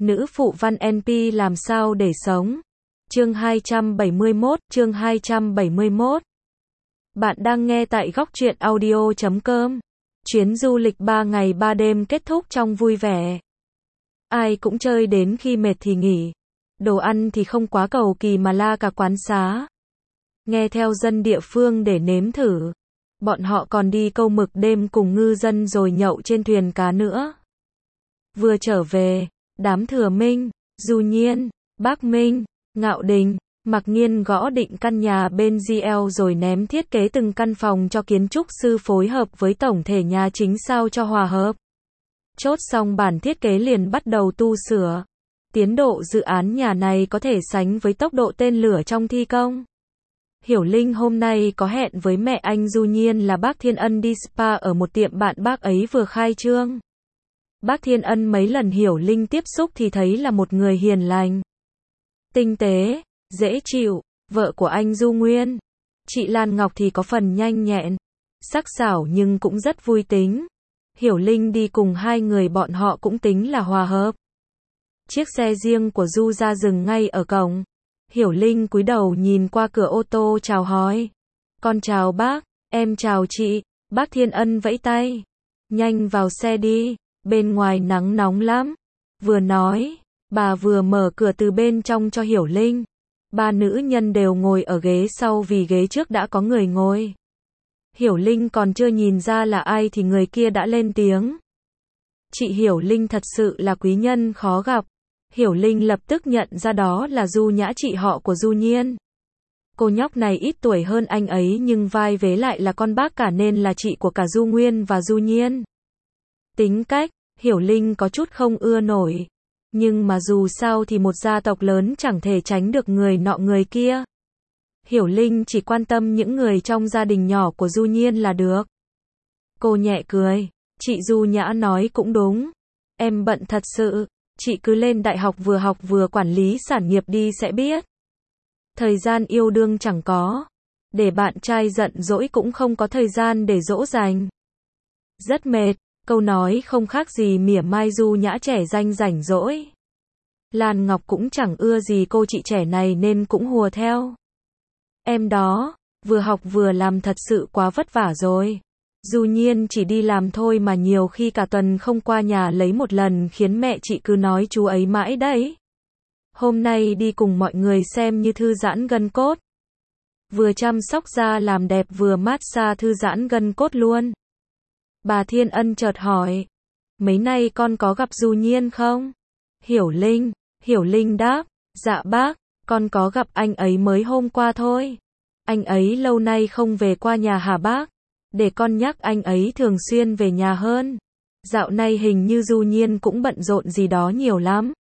Nữ phụ văn NP làm sao để sống. Chương 271. Bạn đang nghe tại góc truyện audio.com. Chuyến du lịch 3 ngày 3 đêm kết thúc trong vui vẻ. Ai cũng chơi đến khi mệt thì nghỉ. Đồ ăn thì không quá cầu kỳ mà la cả quán xá. Nghe theo dân địa phương để nếm thử. Bọn họ còn đi câu mực đêm cùng ngư dân rồi nhậu trên thuyền cá nữa. Vừa trở về, đám Thừa Minh, Du Nhiên, Bác Minh, Ngạo Đình, mặc nhiên gõ định căn nhà bên GL rồi ném thiết kế từng căn phòng cho kiến trúc sư phối hợp với tổng thể nhà chính sao cho hòa hợp. Chốt xong bản thiết kế liền bắt đầu tu sửa. Tiến độ dự án nhà này có thể sánh với tốc độ tên lửa trong thi công. Hiểu Linh hôm nay có hẹn với mẹ anh Du Nhiên là bác Thiên Ân đi spa ở một tiệm bạn bác ấy vừa khai trương. Bác Thiên Ân mấy lần Hiểu Linh tiếp xúc thì thấy là một người hiền lành, tinh tế, dễ chịu, vợ của anh Du Nguyên. Chị Lan Ngọc thì có phần nhanh nhẹn, sắc sảo nhưng cũng rất vui tính. Hiểu Linh đi cùng hai người bọn họ cũng tính là hòa hợp. Chiếc xe riêng của Du ra dừng ngay ở cổng. Hiểu Linh cúi đầu nhìn qua cửa ô tô chào hỏi. Con chào bác, em chào chị. Bác Thiên Ân vẫy tay. Nhanh vào xe đi, bên ngoài nắng nóng lắm. Vừa nói, bà vừa mở cửa từ bên trong cho Hiểu Linh. Ba nữ nhân đều ngồi ở ghế sau vì ghế trước đã có người ngồi. Hiểu Linh còn chưa nhìn ra là ai thì người kia đã lên tiếng. Chị Hiểu Linh thật sự là quý nhân khó gặp. Hiểu Linh lập tức nhận ra đó là Du Nhã, chị họ của Du Nhiên. Cô nhóc này ít tuổi hơn anh ấy nhưng vai vế lại là con bác cả nên là chị của cả Du Nguyên và Du Nhiên. Tính cách, Hiểu Linh có chút không ưa nổi. Nhưng mà dù sao thì một gia tộc lớn chẳng thể tránh được người nọ người kia. Hiểu Linh chỉ quan tâm những người trong gia đình nhỏ của Du Nhiên là được. Cô nhẹ cười. Chị Du Nhã nói cũng đúng. Em bận thật sự. Chị cứ lên đại học vừa quản lý sản nghiệp đi sẽ biết. Thời gian yêu đương chẳng có. Để bạn trai giận dỗi cũng không có thời gian để dỗ dành. Rất mệt. Câu nói không khác gì mỉa mai Du Nhã trẻ danh rảnh rỗi. Lan Ngọc cũng chẳng ưa gì cô chị trẻ này nên cũng hùa theo. Em đó, vừa học vừa làm thật sự quá vất vả rồi. Du Nhiên chỉ đi làm thôi mà nhiều khi cả tuần không qua nhà lấy một lần khiến mẹ chị cứ nói chú ấy mãi đấy. Hôm nay đi cùng mọi người xem như thư giãn gân cốt. Vừa chăm sóc da làm đẹp vừa massage thư giãn gân cốt luôn. Bà Thiên Ân chợt hỏi. Mấy nay con có gặp Du Nhiên không? Hiểu Linh đáp. Dạ bác, con có gặp anh ấy mới hôm qua thôi. Anh ấy lâu nay không về qua nhà hả bác? Để con nhắc anh ấy thường xuyên về nhà hơn. Dạo này hình như Du Nhiên cũng bận rộn gì đó nhiều lắm.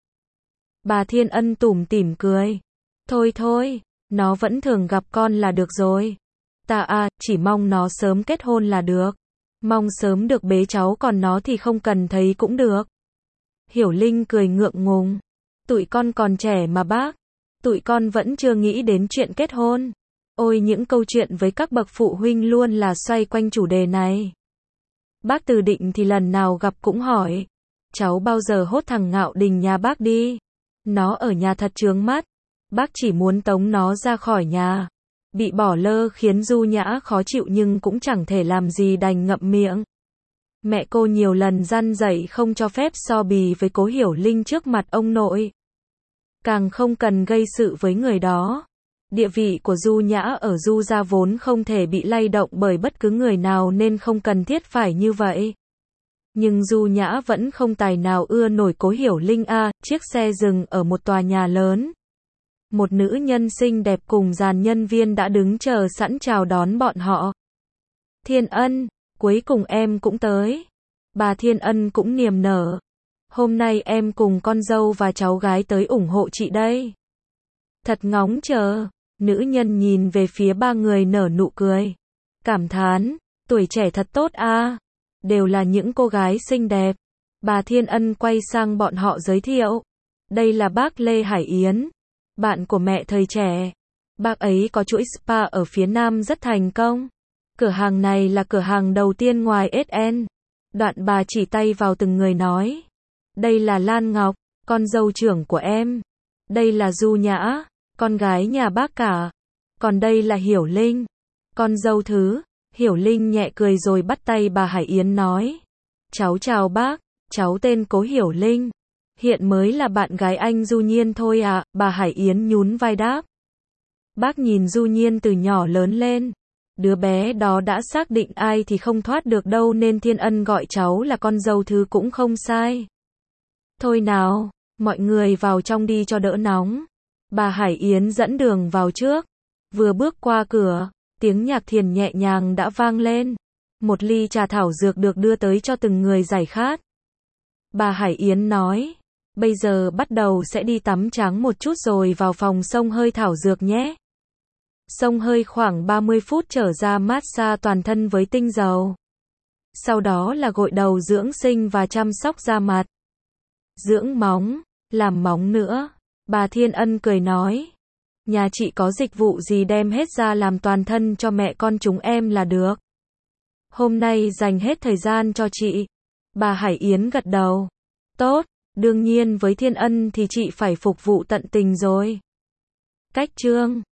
Bà Thiên Ân tủm tỉm cười. Thôi, nó vẫn thường gặp con là được rồi. Ta chỉ mong nó sớm kết hôn là được. Mong sớm được bế cháu còn nó thì không cần thấy cũng được. Hiểu Linh cười ngượng ngùng. Tụi con còn trẻ mà bác. Tụi con vẫn chưa nghĩ đến chuyện kết hôn. Ôi những câu chuyện với các bậc phụ huynh luôn là xoay quanh chủ đề này. Bác Từ Định thì lần nào gặp cũng hỏi. Cháu bao giờ hốt thằng Ngạo Đình nhà bác đi. Nó ở nhà thật chướng mắt. Bác chỉ muốn tống nó ra khỏi nhà. Bị bỏ lơ khiến Du Nhã khó chịu nhưng cũng chẳng thể làm gì đành ngậm miệng. Mẹ cô nhiều lần răn dạy không cho phép so bì với cố Hiểu Linh trước mặt ông nội. Càng không cần gây sự với người đó. Địa vị của Du Nhã ở Du gia vốn không thể bị lay động bởi bất cứ người nào nên không cần thiết phải như vậy. Nhưng Du Nhã vẫn không tài nào ưa nổi cố Hiểu Linh chiếc xe dừng ở một tòa nhà lớn. Một nữ nhân xinh đẹp cùng dàn nhân viên đã đứng chờ sẵn chào đón bọn họ. Thiên Ân, cuối cùng em cũng tới. Bà Thiên Ân cũng niềm nở. Hôm nay em cùng con dâu và cháu gái tới ủng hộ chị đây. Thật ngóng chờ. Nữ nhân nhìn về phía ba người nở nụ cười. Cảm thán, tuổi trẻ thật tốt đều là những cô gái xinh đẹp. Bà Thiên Ân quay sang bọn họ giới thiệu. Đây là bác Lê Hải Yến, bạn của mẹ thời trẻ. Bác ấy có chuỗi spa ở phía Nam rất thành công. Cửa hàng này là cửa hàng đầu tiên ngoài SN. Đoạn bà chỉ tay vào từng người nói. Đây là Lan Ngọc, Con dâu trưởng của em. Đây là Du Nhã, con gái nhà bác cả. Còn đây là Hiểu Linh, con dâu thứ. Hiểu Linh nhẹ cười rồi bắt tay bà Hải Yến nói. Cháu chào bác, cháu tên Cố Hiểu Linh. Hiện mới là bạn gái anh Du Nhiên thôi ạ, bà Hải Yến nhún vai đáp. Bác nhìn Du Nhiên từ nhỏ lớn lên. Đứa bé đó đã xác định ai thì không thoát được đâu nên Thiên Ân gọi cháu là con dâu thứ cũng không sai. Thôi nào, mọi người vào trong đi cho đỡ nóng. Bà Hải Yến dẫn đường vào trước. Vừa bước qua cửa, tiếng nhạc thiền nhẹ nhàng đã vang lên. Một ly trà thảo dược được đưa tới cho từng người giải khát. Bà Hải Yến nói, bây giờ bắt đầu sẽ đi tắm trắng một chút rồi vào phòng xông hơi thảo dược nhé. Xông hơi khoảng 30 phút trở ra massage toàn thân với tinh dầu. Sau đó là gội đầu dưỡng sinh và chăm sóc da mặt. Dưỡng móng, làm móng nữa. Bà Thiên Ân cười nói. Nhà chị có dịch vụ gì đem hết ra làm toàn thân cho mẹ con chúng em là được. Hôm nay dành hết thời gian cho chị. Bà Hải Yến gật đầu. Tốt, đương nhiên với Thiên Ân thì chị phải phục vụ tận tình rồi. Cách chương